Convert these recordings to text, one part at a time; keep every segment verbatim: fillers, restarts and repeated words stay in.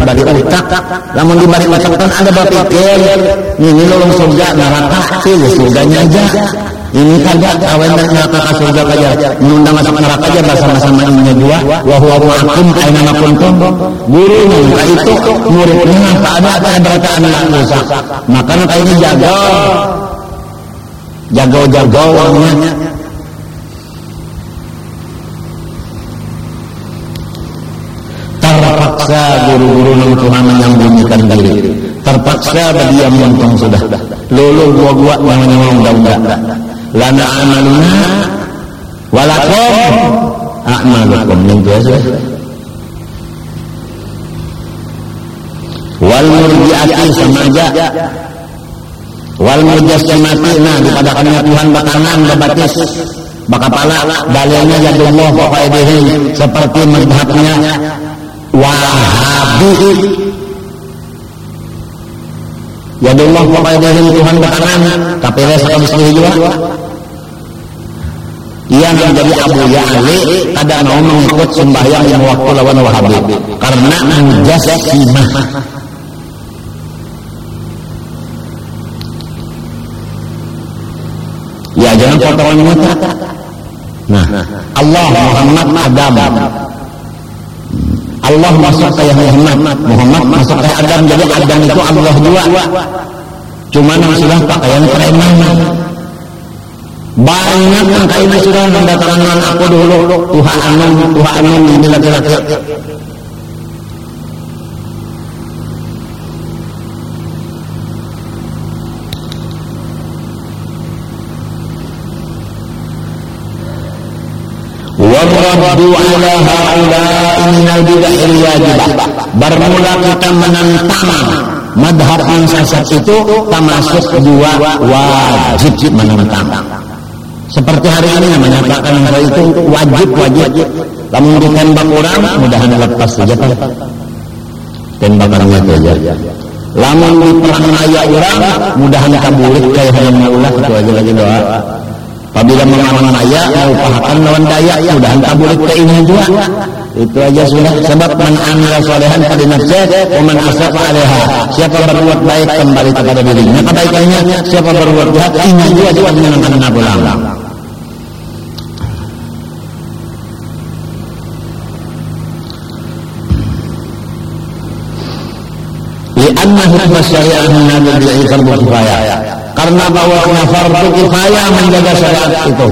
dibari utak, lamun dibari utak kan ada berpikir ini lolong surga neraka sih surganya aja ini kagak awen dan neraka ke surga aja mengundang masuk neraka aja bersama-sama ininya dua wa huwa ma'akum aina ma kuntum gurunya itu muridnya tak ada ada berkata anak Musa makanya kayak ini jago jago-jago orangnya terpaksa guru-guru yang Tuhan menyembunyikan diri terpaksa berdiam untung sudah lulu gua-gua namanya undang-undang lana amaluna walakum a'malukum yang biasa wal murji'ati sama aja wal mujassimati nah dipadakannya Tuhan batangan babatis bakapala dalilnya jadullah fa'idihim seperti madhabnya Wahabi jadullah fa'idihim Tuhan batangan tapi rasa misli juga ia menjadi Abu Ya'li kada mau mengikut sembahyang yang waktu lawan Wahabi karena mujassimah ya jangan potongan mutlak. Nah, Allah Muhammad Adam. Allah masuk ke Muhammad, Muhammad masuk ke Adam. Jadi Adam itu Allah juga. Cuma yang sudah pakaian preman. Banyak yang kayak sudah mendatangkan aku dulu. Tuhan Anom, Tuhan Anom ini laki-laki. Warraddu ala ha'ula'i minal bid'ahil wajibah. Bermula kita menentang madhab yang sesat itu termasuk dua wajib menentang. Seperti hari ini menyatakan hal itu wajib-wajib. Lamun ditembak orang mudahan lepas saja Pak. Tembakannya saja. Lamun diperang raya orang mudahan kabulit kayak hayang Allah itu aja lagi doa. Apabila mengaman raya mau pahakan lawan daya mudahan kabulit ke ini juga. Itu aja sudah sebab man amila sholihan fali nafsihi wa man asafa 'alaiha. Siapa berbuat baik kembali kepada dirinya kebaikannya, siapa berbuat jahat ini juga juga menyenangkan pulang. Li'anna hukma syari'ah menjadi fardu kifayah. Karena bahwa fardu kifayah menjaga syariat itu.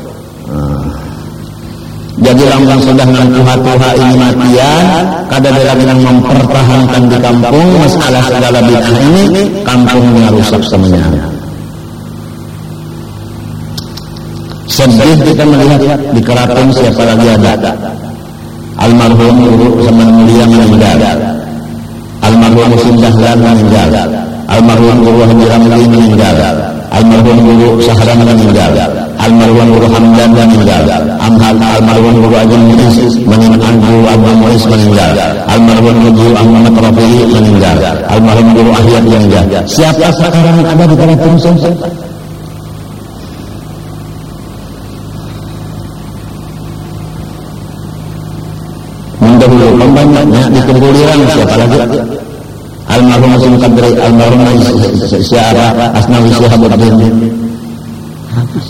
Jadi lamun sudah dengan tuha-tuha ini matian, kadang-kadang yang mempertahankan di kampung masalah segala bid'ah ini, kampungnya rusak semuanya. Sedih kita melihat di keraton siapa lagi ada. Almarhum guru zaman mulia meninggal. Almarhum Musim Dahlan meninggal. Almarhum guru Haji Ramli meninggal. Almarhum guru Sahran meninggal. Almarhum guru Hamdan meninggal. Amhal almarhum guru Ajin Muiz meninggal. Guru Abu Muiz meninggal. Almarhum guru Ahmad Rafi'i meninggal. Almarhum guru Ahyad meninggal. Siapa sekarang ada di keraton Sumsel? Mendahulu banyaknya dikumpuliran siapa lagi? Almarhum Musim Kadri, almarhum Syara Asnawi Syihabuddin. Habis.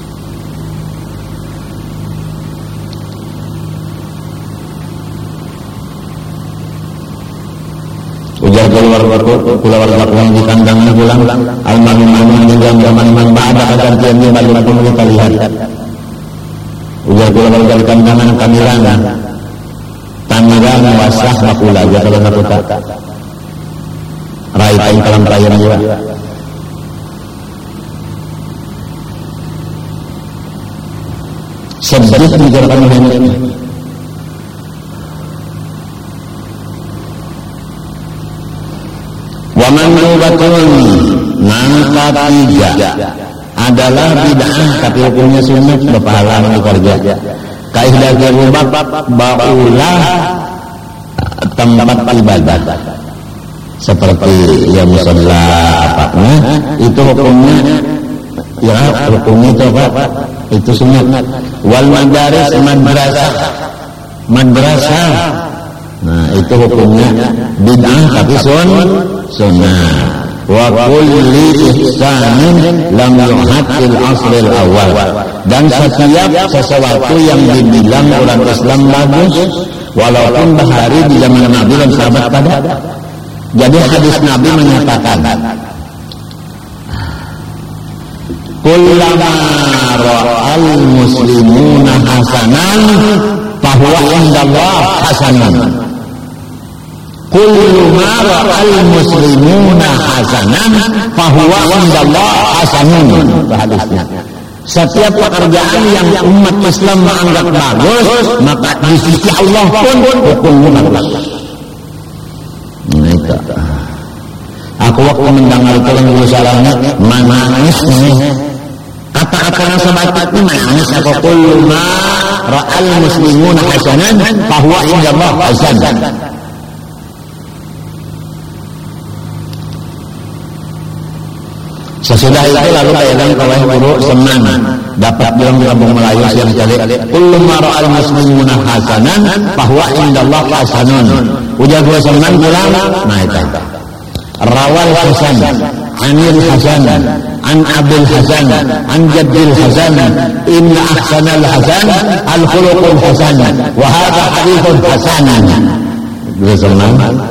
Ujar keluar keluar lakukan di kandangnya pulang. Almarhum meninggal zaman man ba'da agar dia balik pun kita lihat. Ujar keluar dari kandangan kamilan. Tamiran wasah makula aja kalau satu kata. Rai-rai kalam perayaan juga. Sedih mengerjakan ini. Waman rubatun nangka tiga adalah bid'ah tapi hukumnya sunnah berpahala bekerja. Kaidah gerubak baulah tempat ibadah. Seperti ya musalla apanya itu hukumnya ya hukumnya itu apa itu sunat wal madaris madrasah madrasah Nah, itu hukumnya bid'ah tapi sun sunnah. Wa kulli ihsanin lam yuhad fil asril awal. Dan setiap sesuatu yang dibilang orang Islam bagus, walaupun bahari di zaman Nabi dan sahabat kada. Jadi hadis Nabi menyatakan, kullama ra'al muslimuna hasanan fahuwa indallah hasanun. Kullu ma ra'al muslimuna hasanan fahuwa indallah hasanun. Hadisnya. Setiap pekerjaan yang umat Islam menganggap bagus, maka di sisi Allah pun hukumnya bagus. Nah, itu. Aku waktu mendengar itu yang salahnya menangis nih. Kata-kata yang sebaiknya menangis. Aku kullu ma ra'al muslimuna hasanan fahuwa indallah hasan. Sesudah itu lalu bayangkan oleh guru senang dapat bilang di kampung Melayu siang kali kullu ma ra'al muslimuna hasanan fahuwa indallah hasanun. Ujar guru senang pulang. Nah itu rawal hasan anil hasan an abil hasan an jaddil hasan inna ahsanal hasan al khuluqul hasan wa hadha hadithun hasanan. Guru senang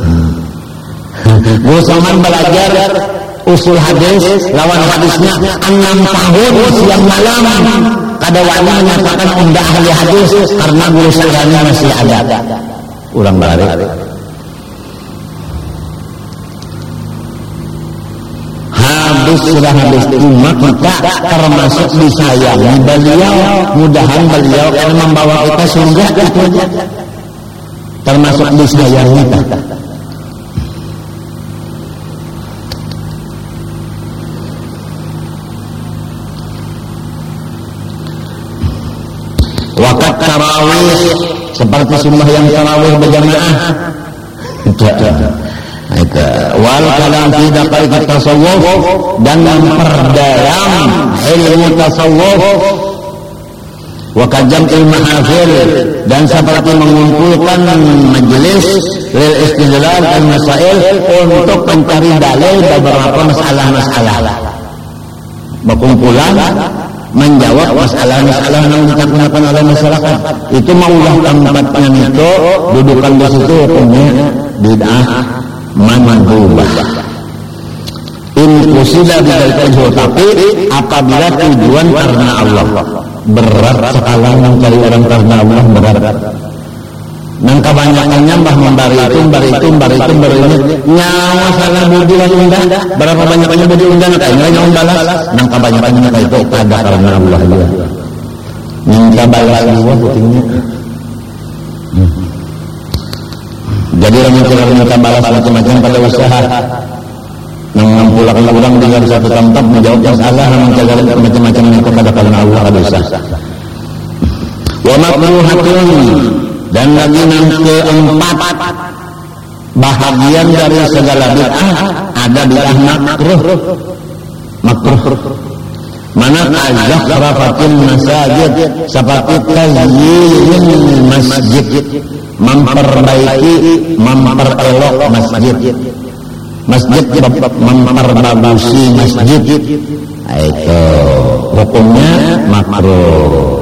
guru senang belajar usul hadis, lawan hadisnya enam tahun siang malam kada wani menyatakan undah ahli hadis karena guru saya masih ada. Ulang balik. Habis sudah habis umat kita termasuk disayangi beliau, mudahan beliau akan membawa kita surga itu aja. Termasuk disayangi kita. Wakat tarawih seperti sunnah yang tarawih berjamaah. Wal kalam fi daqaiq tasawuf dan memperdalam ilmu tasawuf. Wa kajam'il mahafil dan seperti mengumpulkan majelis lil istidlal al masail untuk mencari dalil beberapa masalah-masalah. Berkumpulan menjawab masalah-masalah yang dikatakan oleh masyarakat. Itu maulah tempatnya itu, dudukan di situ hukumnya bid'ah mandhubah. In qusida bidzalika, tapi apabila tujuan karena Allah. Berat sekali mencari orang karena Allah, berat. Nang kebanyakannya mbah membari itu, membari itu, membari itu, membari itu. Nyawa salah budi dan undah. Berapa banyaknya budi undah, kayaknya nyawa balas. Nang kebanyakannya kayak itu ada karena Allah juga. Minta balas juga buktinya. Hmm. Jadi orang yang minta balas macam-macam pada usaha. Nang mempulang orang tinggal di satu tempat menjawab masalah, mencari macam-macam yang kepada karena Allah ada usaha. Wa makruhatun. Dan lagi yang keempat, bahagian dari segala bid'ah ada bid'ah makruh. Makruh. Mana ajak rafatil masajid, seperti tazyinul masjid, memperbaiki, memperelok masjid. Masjid memperbagusi masjid. Itu hukumnya makruh.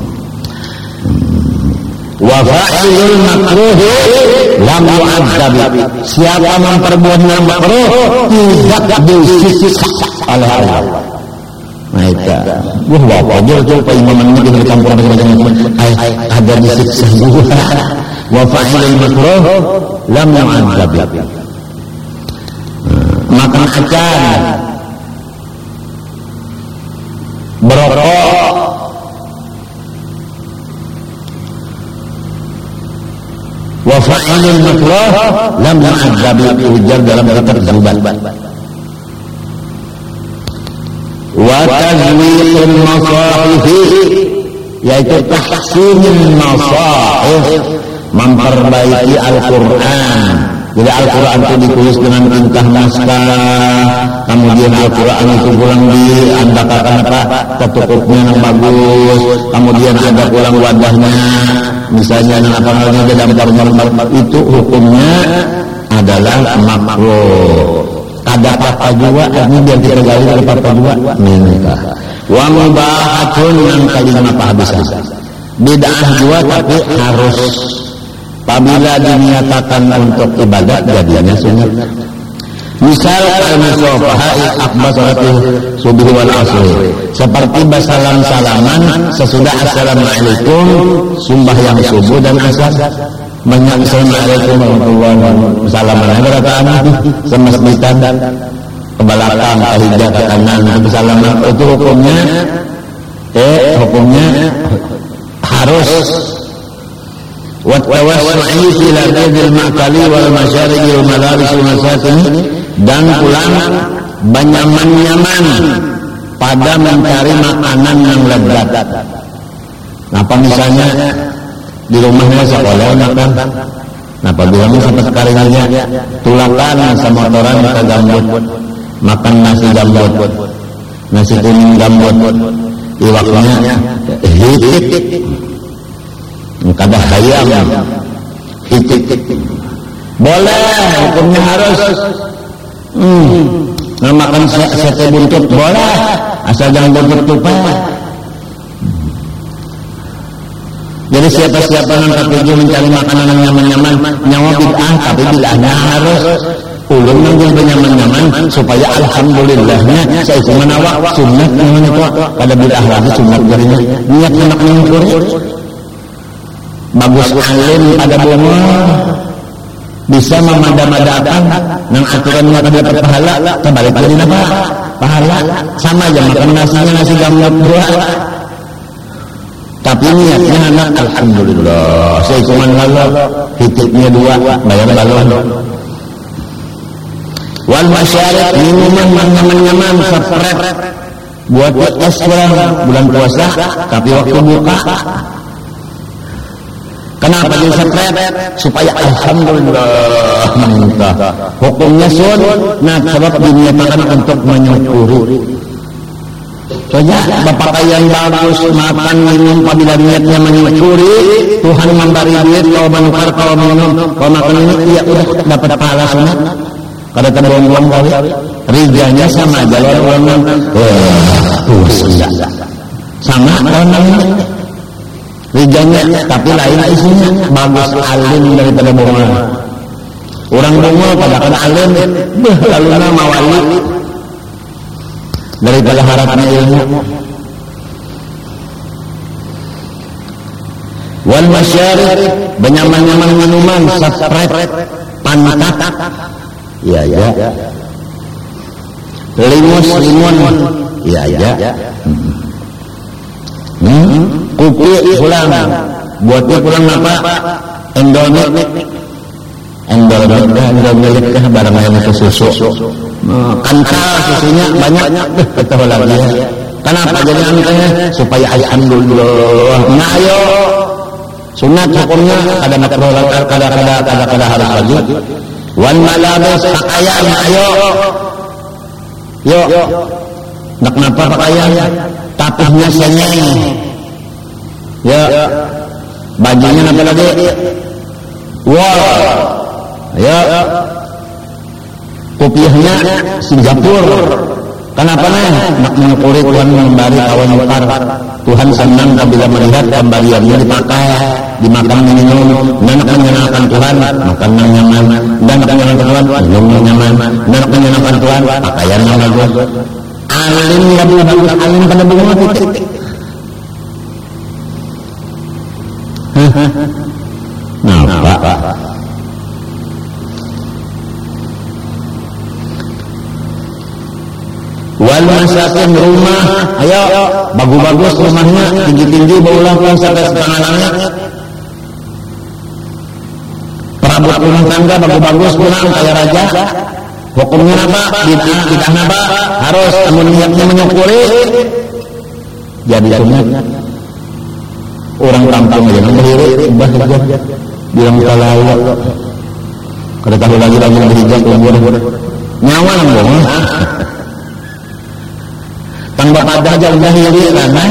Wa fa'ilul makruh lam yu'adzab. Siapa memperbuat yang makruh tidak disiksa oleh Allah. Nah itu, wah bapak aja tuh pak imamannya di kampung ada disiksa juga. Wa fa'ilul makruh lam yu'adzab. Makan acan, berokok, wa fa'ilul makruh lam yu'adzab, ujar dalam keterzuban. Wa tazwiqul masahif, yaitu tahsinul masahif, memperbaiki Al-Quran, Jadi Al-Quran itu ditulis dengan tinta naskah, kemudian Al-Quran itu pulang diandakakan apa ketutupnya yang bagus, kemudian ada pulang wadahnya, misalnya yang apa namanya gambar-gambar, itu hukumnya adalah makruh. Kada apa juga, ini biar kita gali dari apa juga minta. Wa mubahatun yang kalimat apa habisan. Bid'ah juga tapi harus. Apabila dinyatakan untuk ibadat jadinya sunnah. Misal al-musafaha akbar salatul subuh wal asr. Seperti bersalam-salaman sesudah assalamualaikum sumbah yang subuh dan asar. Banyak assalamualaikum warahmatullahi wabarakatuh. Salaman berataan semasjidan ke belakang ke hijau ke kanan bersalaman itu hukumnya eh hukumnya harus wa tawassu'i fil ardil ma'kali wal masyariqi wal madaris wal masakin, dan pulang banyaman-nyaman pada mencari makanan yang lezat. Apa misalnya di rumahnya sekolah makan, nah apabila sampai sekalinya tulakan sama orang kita gambut, makan nasi gambut, nasi kuning gambut, iwaknya hitik, kada hayam, hitik, boleh, hukumnya harus. Hmm, nah makan sate buntut boleh, asal jangan buntut tupai. Jadi siapa-siapa yang tertuju mencari makanan yang nyaman-nyaman, nyawa bid'ah, tapi bid'ahnya harus ulun yang nyaman-nyaman supaya alhamdulillahnya saya cuma nawak sunat namanya kok pada bid'ah lagi sunat jadinya niat enak nyukur bagus alim pada bunga bisa memada-madakan nang aturannya kada dapat pahala kembali pada dina pahala sama aja makan nasinya nasi gambar dua. Tapi niatnya anak alhamdulillah saya cuma lalu hitiknya dua bayar balon. Wal masyariq minuman nyaman-nyaman sepret buat es kurang bulan puasa tapi waktu buka kenapa jadi sepret supaya alhamdulillah minta hukumnya sun nah sebab diniatakan untuk menyukuri. Soalnya berpakaian bagus, makan minum apabila niatnya menyukuri, Tuhan memberi duit, kalau menukar, kalau minum, kalau makan minum, ya udah dapat pahala sunat. Kada terbuang-buang kali, rijanya sama aja orang-orang, wah, puasa, sama orang-orang, rijanya, tapi lain isinya, bagus alim daripada bunga. Orang bunga pada kada alim, lalu nama wali. Daripada harapnya ilmu. Wal masyariq benyaman-nyaman minuman sepret pantat ya ya limus limun ya ya hmm. Kopi pulang buatnya pulang apa endolmit endolmit endolmit barang yang itu susu kental susunya banyak betul lagi ya. Kenapa jadi angkanya supaya alhamdulillah nah ayo sunat hukumnya ada makruh kada kada kada kada harus lagi wan malabis pakaian ayo yo nak napa pakaian tapihnya senyeng ya bajunya apa lagi wow ya kopiahnya Singapura. Kenapa nih? Nak menyukuri Tuhan memberi kawan ukar. Tuhan senang apabila melihat kembaliannya dipakai, dimakan minum, dan nak menyenangkan Tuhan, makan yang nyaman, dan nak menyenangkan Tuhan, minum yang nyaman, dan nak menyenangkan Tuhan, pakaian yang bagus. Alim lebih bagus, alim pada bunga titik. Nah, Pak. Wal masakin rumah, ayo bagus-bagus rumahnya, tinggi-tinggi baulah pulang sampai setengah langit. Perabot rumah tangga bagus-bagus pulang kayak raja. Hukumnya apa? Bid'ah, bid'ah apa? Harus namun niatnya menyukuri. Jadi sunat. Orang kampung aja berdiri, bah bilang kalau Kada tahu lagi lagi berhijab umur nyawa nambung. Tang bapak dah jauh dahili karena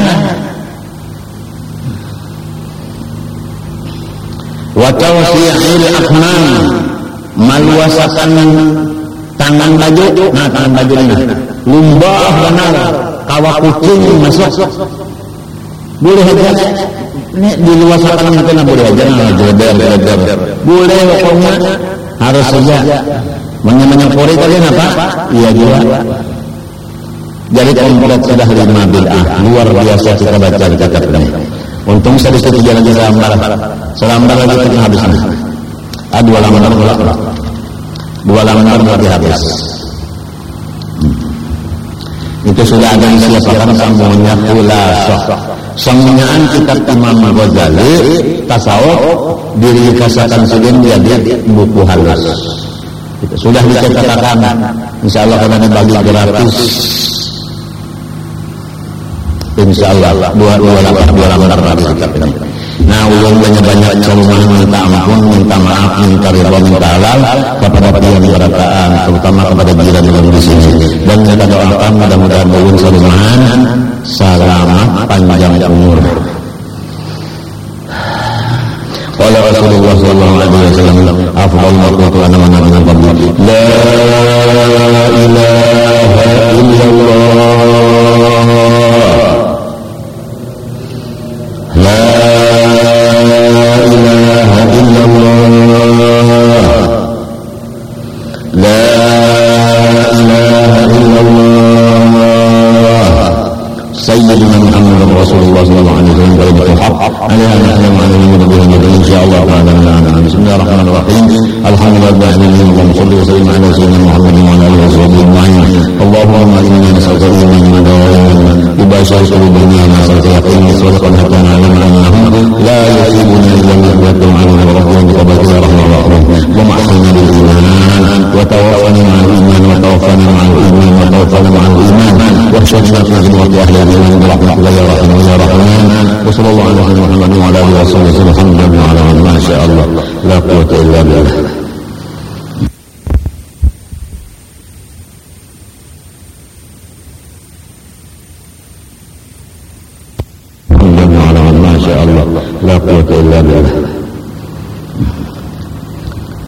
wa tawsi'il akhnam maluasakan tangan baju, nah tangan baju ini lumbah benar kawak kucing masuk boleh aja ini diluasakan mungkin boleh aja nah jeder jeder boleh pokoknya harus saja menyempuri tadi apa iya juga jadi komplit sudah lima bid'ah luar biasa kita baca di kitab ini untung sedikit jalan selambar selambar lagi kita habisnya ah dua lembar dua lembar lagi habis itu sudah ada disiapkan semuanya khulasah semuanyaan kitab Imam Ghazali tasawuf diri kasakan sedang jadi buku halus itu sudah dicetakan insyaallah akan dibagi gratis insyaallah dua dua lembar dua lembar lagi kitab ini. Nah, ulun banyak-banyak celuman minta ampun, minta maaf, minta ridha, minta halal kepada yang berataan, terutama kepada jiran yang di sini. Dan kita doakan mudah-mudahan ulun celuman selamat panjang umur. Qala Rasulullah sallallahu alaihi wasallam, afdal ma kuntu ana wa ana min qabli. La ilaha illallah. La سيدنا محمد رسول الله صلى الله عليه وسلم كلمة الحق عليها نحن وعلى نور بها إن شاء الله تعالى لنا. بسم الله الرحمن الرحيم الحمد لله رب العالمين اللهم صل وسلم على سيدنا محمد وعلى آله وصحبه أجمعين. اللهم إنا نسألك إيمانا دائما ببشر قلوبنا نسألك يقينا صدقا حتى نعلم أنه لا يصيبنا إلا ما يتوعد وربنا بقبلك يا رحمن الرحيم. ومحصنا بالإيمان وتوفنا مع الإيمان وتوفنا مع الإيمان وتوفنا مع الإيمان واحشرنا في زمرة أهل الإيمان برحمتك يا رحمن يا رحمن. وصلى الله على محمد وعلى آله وصحبه وسلم. الحمد لله على ما شاء الله لا قوة إلا بالله. الحمد لله على ما شاء الله لا قوة إلا بالله.